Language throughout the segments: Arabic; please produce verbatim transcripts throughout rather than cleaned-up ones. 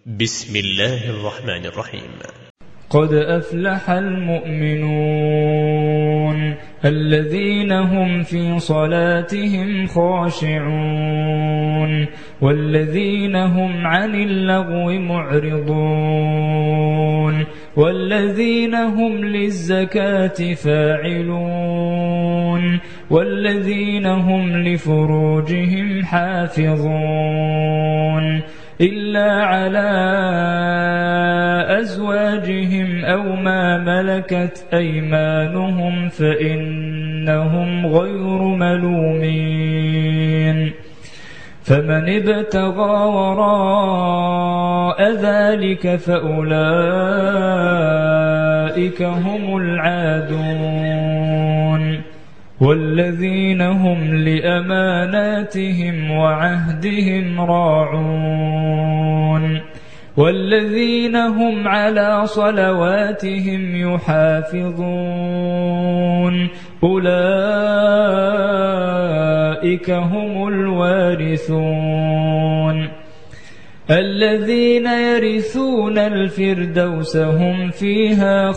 بسم الله الرحمن الرحيم. قد أفلح المؤمنون الذين هم في صلاتهم خاشعون والذين هم عن اللغو معرضون والذين هم للزكاة فاعلون والذين هم لفروجهم حافظون إلا على أزواجهم أو ما ملكت أيمانهم فإنهم غير ملومين فمن ابتغى وراء ذلك فأولئك هم العادون والذين هم لأماناتهم وعهدهم راعون والذين هم على صلواتهم يحافظون أولئك هم الوارثون الذين يرثون الفردوس هم فيها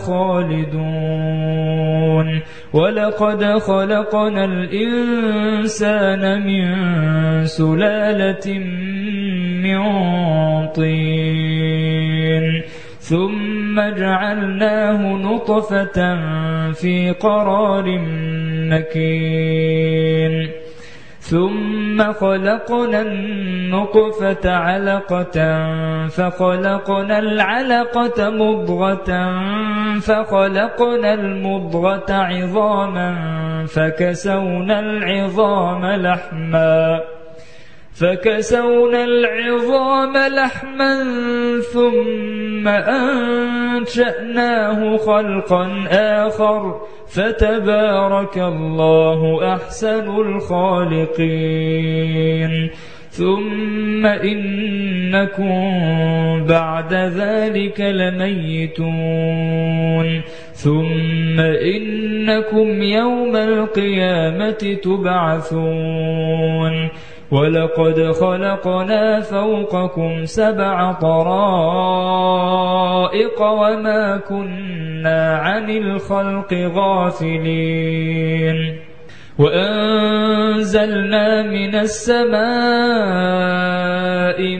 خالدون ولقد خلقنا الإنسان من سلالة من طين ثم جعلناه نطفة في قرار مكين ثم خلقنا النطفة علقة فخلقنا العلقة مضغة فخلقنا المضغة عظاما فكسونا العظام لحما فكسونا العظام لحما ثم أنشأناه خلقا آخر فتبارك الله أحسن الخالقين ثم إنكم بعد ذلك لميتون ثم إنكم يوم القيامة تبعثون ولقد خلقنا فوقكم سبع طرائق وما كنا عن الخلق غافلين وأنزلنا من السماء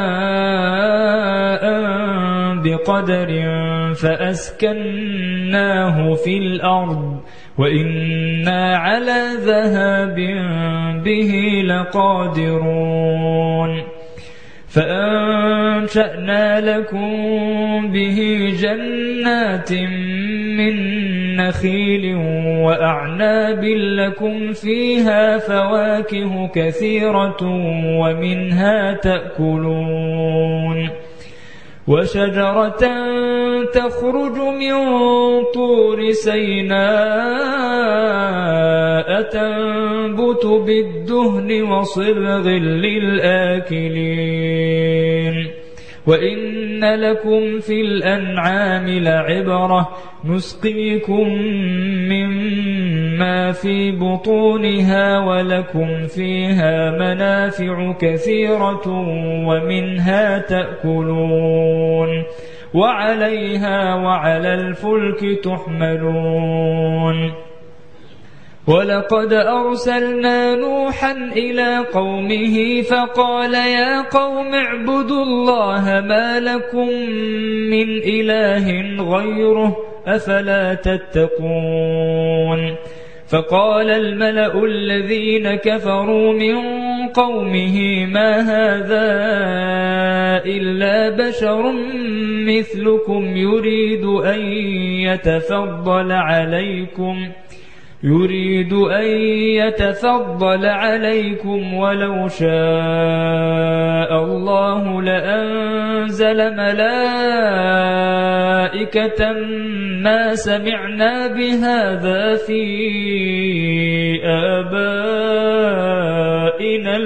ماء بقدر فأسكناه في الأرض وإنا على ذهاب به لقادرون فأنشأنا لكم به جنات من نخيل وأعناب لكم فيها فواكه كثيرة ومنها تأكلون وشجرة تخرج من طور سيناء تنبت بالدهن وصبغ للآكلين وإن لكم في الأنعام لعبرة نسقيكم مما في بطونها ولكم فيها منافع كثيرة ومنها تأكلون وعليها وعلى الفلك تحملون ولقد أرسلنا نوحا إلى قومه فقال يا قوم اعبدوا الله ما لكم من إله غيره أفلا تتقون فقال الملأ الذين كفروا من قومه ما هذا إلا بشر مثلكم يريد أن يتفضل عليكم يريد أن يتفضل عليكم ولو شاء الله لأنزل ملائكة ما سمعنا بهذا في آبائنا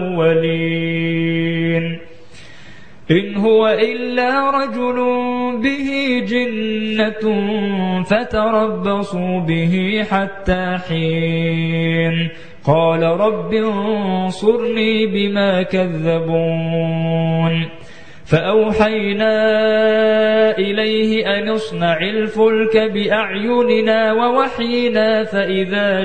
الأولين إن هو إلا رجل به جنة فتربصوا به حتى حين قال رب انصرني بما كذبون فأوحينا إليه أن اصنع الفلك بأعيننا ووحينا فإذا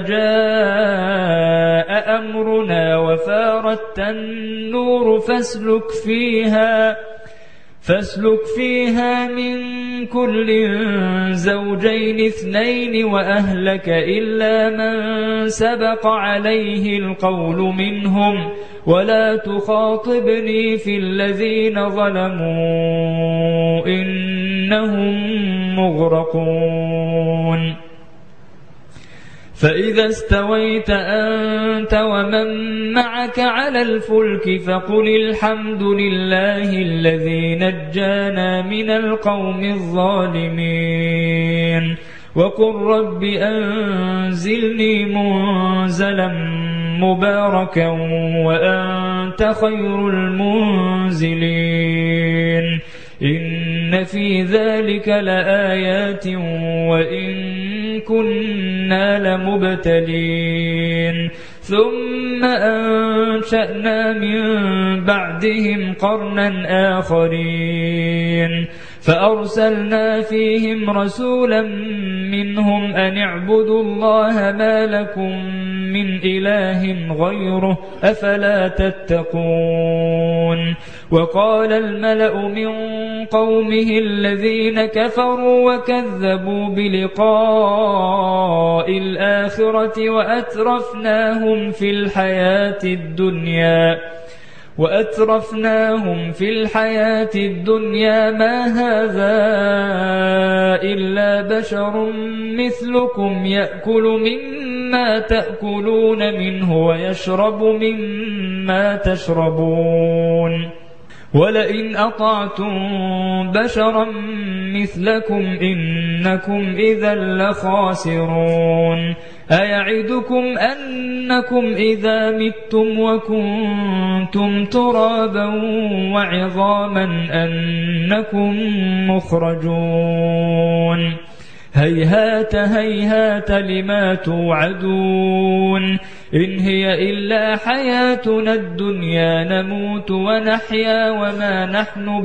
جاء أمرنا وفارت النور فاسلك فيها فاسلك فيها من كل زوجين اثنين وأهلك إلا من سبق عليه القول منهم ولا تخاطبني في الذين ظلموا إنهم مغرقون فإذا استويت أنت ومن معك على الفلك فقل الحمد لله الذي نجانا من القوم الظالمين وقل رب أنزلني منزلا مباركا وأنت خير المنزلين إن في ذلك لآيات وإن كنا لمبتلين ثم أنشأنا من بعدهم قرنا آخرين فأرسلنا فيهم رسولا منهم أن اعبدوا الله ما لكم من إله غيره أفلا تتقون وقال الملأ من قومه الذين كفروا وكذبوا بلقاء الآخرة وأترفناهم في الحياة الدنيا وأترفناهم في الحياة الدنيا ما هذا إلا بشر مثلكم يأكل مما تأكلون منه ويشرب مما تشربون ولئن أطعتم بشرا مثلكم إنكم إذا لخاسرون أيعدكم أنكم إذا متم وكنتم ترابا وعظاما أنكم مخرجون هيهات هيهات لما توعدون إن هي إلا حياتنا الدنيا نموت ونحيا وما نحن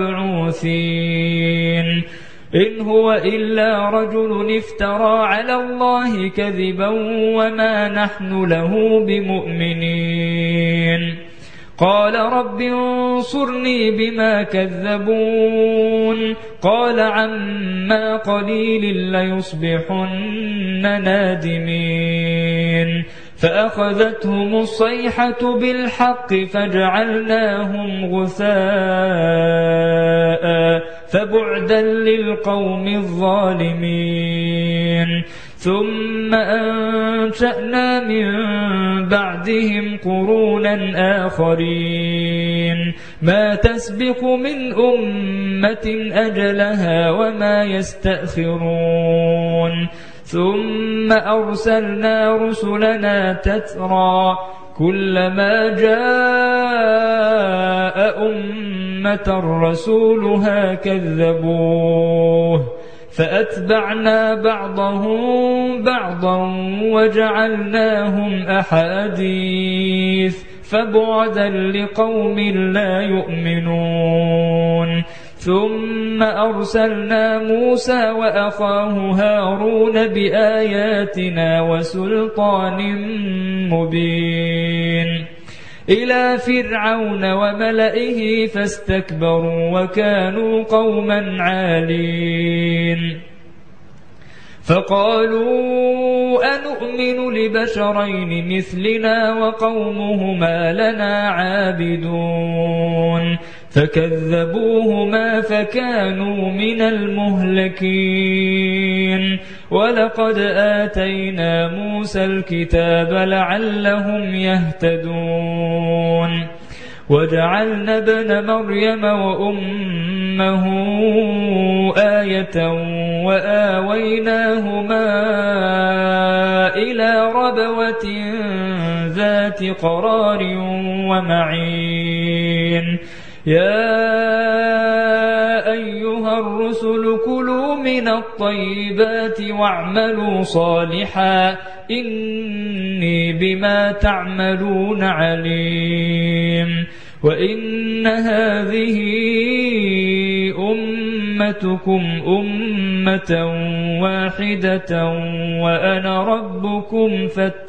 بمبعوثين إن هو إلا رجل افترى على الله كذبا وما نحن له بمؤمنين قال رب انصرني بما كذبون قال عما قليل ليصبحن نادمين فأخذتهم الصيحة بالحق فجعلناهم غثاء فبعدا للقوم الظالمين ثم أنشأنا من بعدهم قرونا آخرين ما تسبق من أمة أجلها وما يستأخرون ثم أرسلنا رسلنا تترى كلما جاء أمة رسولها كذبوه فأتبعنا بعضهم بعضا وجعلناهم أحاديث فبعدا لقوم لا يؤمنون ثم أرسلنا موسى وأخاه هارون بآياتنا وسلطان مبين إلى فرعون وملئه فاستكبروا وكانوا قوما عالين فقالوا أنؤمن لبشرين مثلنا وقومهما لنا عابدون فكذبوهما فكانوا من المهلكين ولقد آتينا موسى الكتاب لعلهم يهتدون وجعلنا ابن مريم وأمه آية وآويناهما إلى ربوة ذات قرار ومعين يا أيها الرسل الرسل كلوا من الطيبات واعملوا صالحا إني بما تعملون عليم وإن هذه أمتكم أمة واحدة وأنا ربكم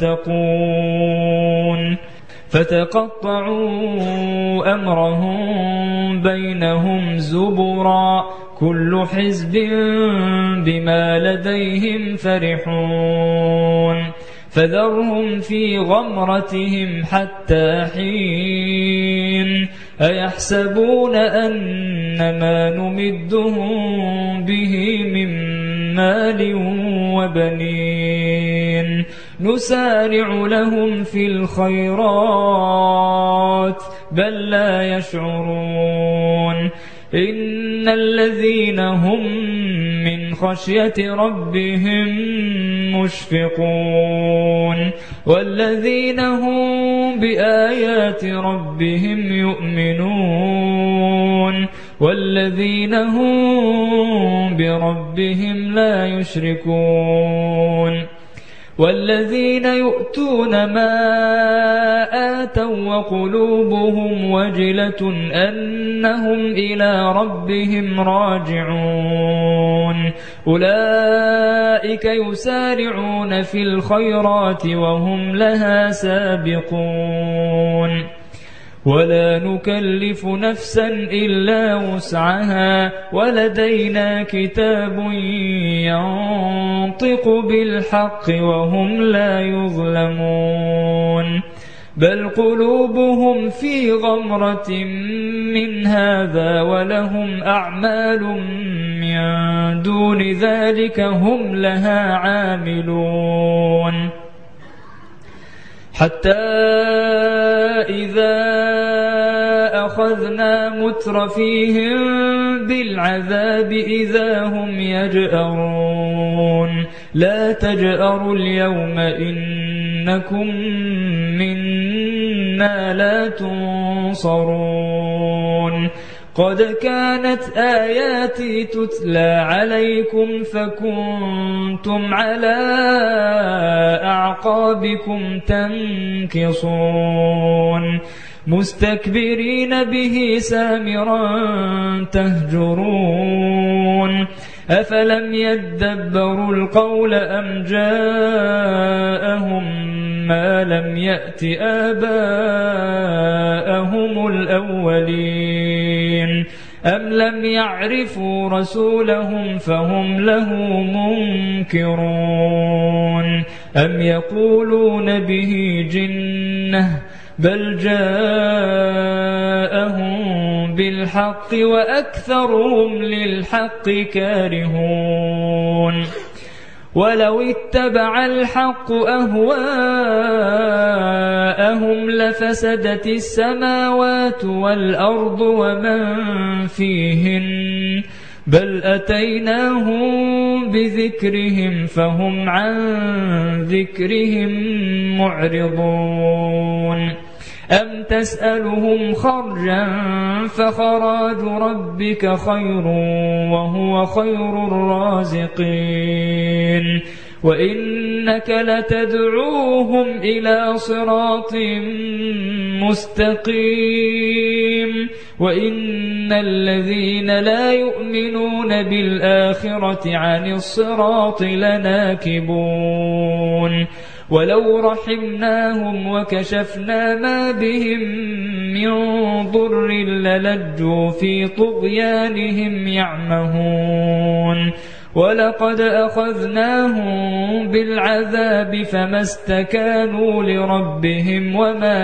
فاتقون فتقطعوا أمرهم بينهم زبرا كل حزب بما لديهم فرحون فذرهم في غمرتهم حتى حين أيحسبون أن ما نمدهم به من مال وبنين نسارع لهم في الخيرات بل لا يشعرون إن الذين هم من خشية ربهم مشفقون والذين هم بآيات ربهم يؤمنون والذين هم بربهم لا يشركون والذين يؤتون ما آتوا وقلوبهم وجلة أنهم إلى ربهم راجعون أولئك يسارعون في الخيرات وهم لها سابقون ولا نكلف نفسا إلا وسعها ولدينا كتاب ينطق بالحق وهم لا يظلمون بل قلوبهم في غمرة من هذا ولهم أعمال من دون ذلك هم لها عاملون حتى إذا أخذنا مترفيهم بالعذاب إذا هم يجأرون لا تجأروا اليوم إنكم منا لا تنصرون قد كانت آياتي تتلى عليكم فكنتم على أعقابكم تنكصون مستكبرين به سامرا تهجرون أفلم يدبروا القول أم جاءهم ما لم يأت آباءهم الأولين أم لم يعرفوا رسولهم فهم له منكرون أم يقولون به جنة بل جاءهم بالحق وأكثرهم للحق كارهون ولو اتبع الحق أهواءهم لفسدت السماوات والأرض ومن فيهن بل أتيناهم بذكرهم فهم عن ذكرهم معرضون أم تسألهم خرجا فخراج ربك خير وهو خير الرازقين وإنك لتدعوهم إلى صراط مستقيم وإن الذين لا يؤمنون بالآخرة عن الصراط لناكبون ولو رحمناهم وكشفنا ما بهم من ضر للجوا في طغيانهم يعمهون ولقد أخذناهم بالعذاب فما استكانوا لربهم وما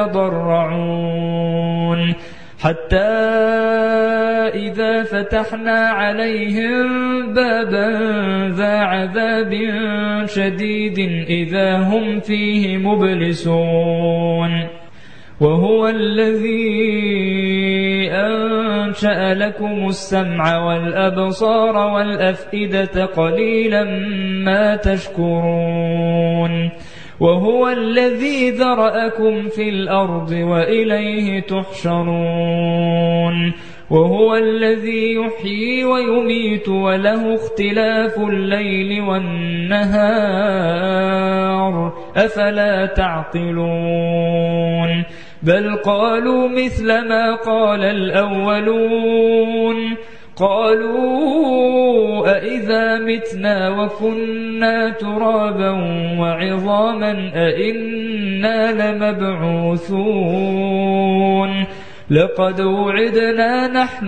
يتضرعون حتى إذا فتحنا عليهم بابا ذا عذاب شديد إذا هم فيه مبلسون وهو الذي أنشأ لكم السمع والأبصار والأفئدة قليلا ما تشكرون وهو الذي ذرأكم في الأرض وإليه تحشرون وهو الذي يحيي ويميت وله اختلاف الليل والنهار أفلا تعقلون بل قالوا مثل ما قال الأولون قالوا أئذا متنا وكنا ترابا وعظاما أئنا لمبعوثون لقد وعدنا نحن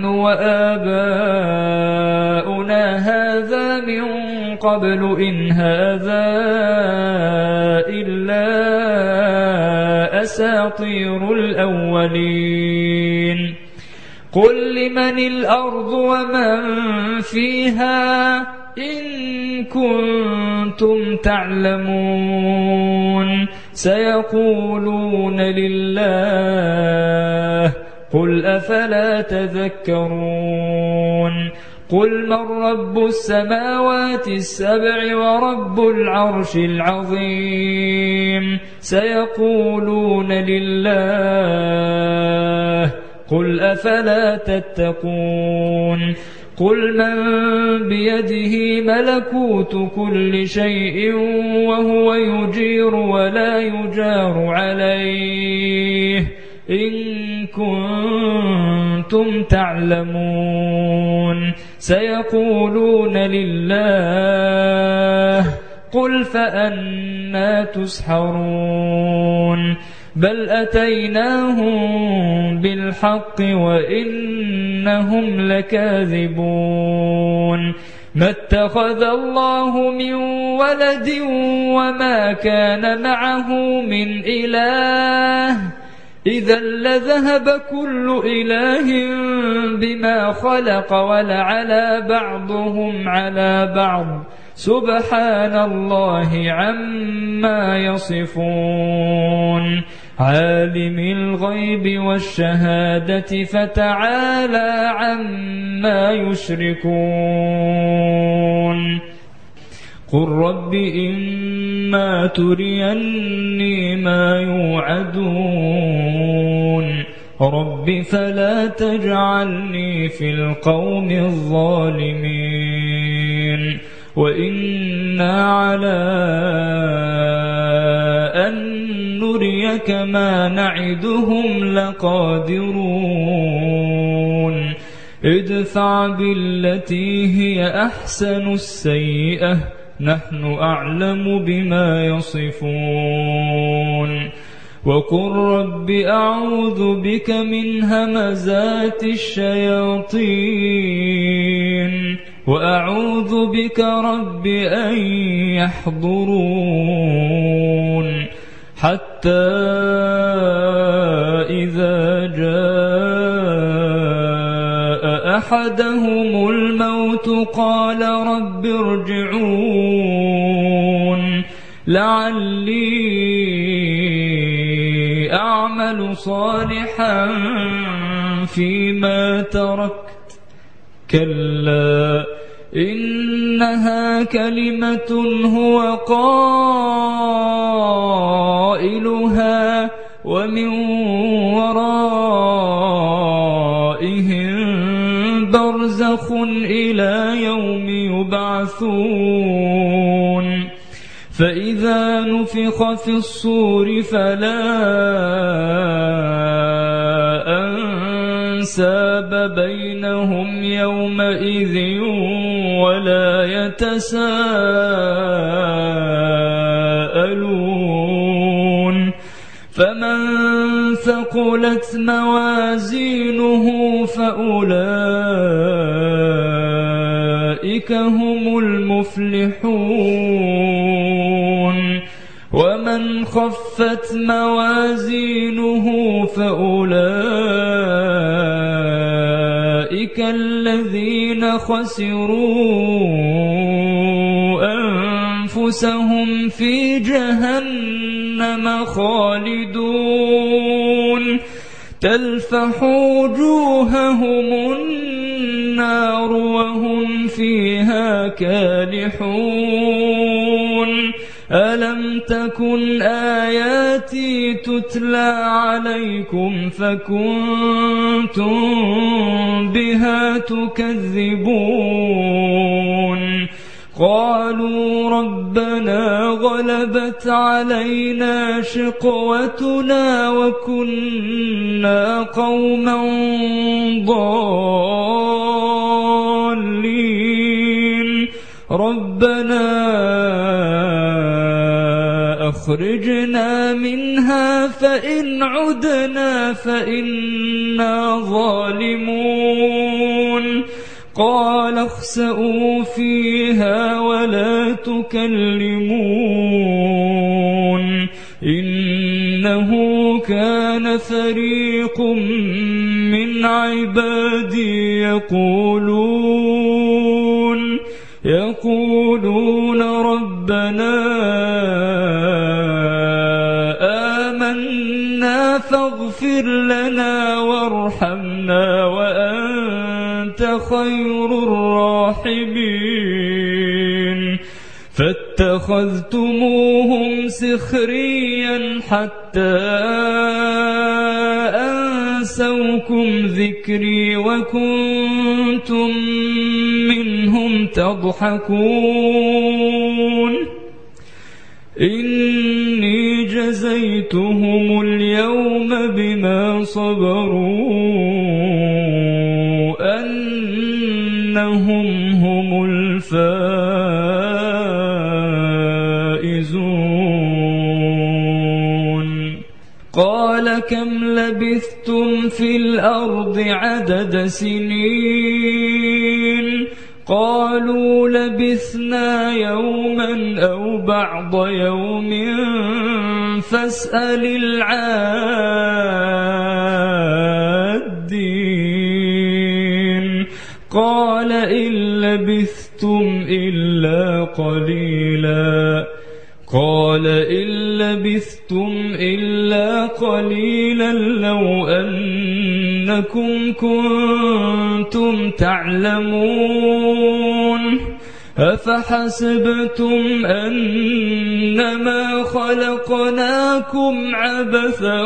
وآباؤنا هذا من قبل إن هذا إلا أساطير الأولين قل لمن الأرض ومن فيها إن كنتم تعلمون سيقولون لله قل أفلا تذكرون قل من رب السماوات السبع ورب العرش العظيم سيقولون لله قل أفلا تتقون قل من بيده ملكوت كل شيء وهو يجير ولا يجار عليه إن كنتم تعلمون سيقولون لله قل فأنى تسحرون بل أتيناهم بالحق وإنهم لكاذبون ما اتخذ الله من ولد وما كان معه من إله إذا لذهب كل إله بما خلق ولعلى بعضهم على بعض سبحان الله عما يصفون عالم الغيب والشهادة فتعالى عما يشركون قل رب إما تريني ما يوعدون رب فلا تجعلني في القوم الظالمين وإنا على أن نريك ما نعدهم لقادرون ادفع بالتي هي أحسن السيئة نحن أعلم بما يصفون وقل رب أعوذ بك من همزات الشياطين وأعوذ بك رب أن يحضرون حتى إذا جاء أحدهم الموت قال رب ارجعون لعلي أعمل صالحا فيما تركت كلا إنها كلمة هو قائلها ومن ورائهم برزخ إلى يوم يبعثون فإذا نفخ في الصور فلا أنساب بينهم يومئذ ولا يتساءلون فمن ثقلت موازينه فأولئك هم المفلحون ومن خفت موازينه فأولئك الذين خسروا أنفسهم في جهنم خالدون تلفح وجوههم النار وهم فيها كالحون ألم تكن آياتي التي تتلى عليكم فكنتم بها تكذبون قالوا ربنا غلبت علينا شقوتنا وكنا قوما ضالين ربنا أخرجنا منها فإن عدنا فإنا ظالمون قال اخسئوا فيها ولا تكلمون إنه كان فريق من عبادي يقولون يقولون ربنا آمنا فاغفر لنا وارحمنا وأنت خير الراحمين فاتخذتموهم سخريا حتى أنسوكم ذكري وكنتم منهم تضحكون إني جزيتهم اليوم بما صبروا أنهم هم الفائزون قال كم لبثتم في الأرض عدد سنين قالوا لبثنا يوما أو بعض يوم فاسأل العادين قال إن لبثتم إلا قليلا قال إن لبثتم إلا قليلا لو أنكم كنتم تعلمون أفحسبتم أنما خلقناكم عبثا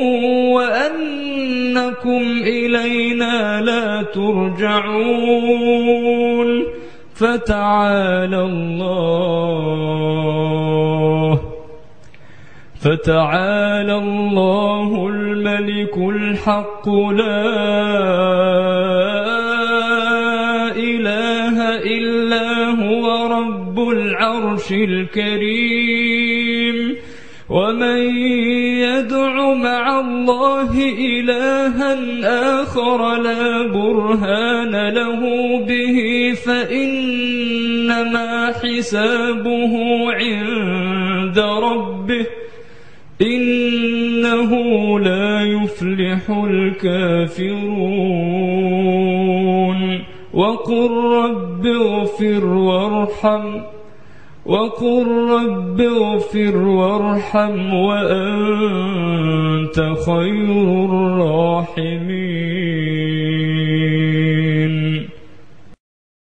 وأنكم إلينا لا ترجعون فتعالى الله فتعالى الله الملك الحق لا إله إلا هو رب العرش الكريم ومن يدع مع الله إلها آخر لا برهان له به فإنما حسابه عند ربه إنه لا يفلح الكافرون وقل رب اغفر وارحم وقل رب اغفر وارحم وأنت خير الراحمين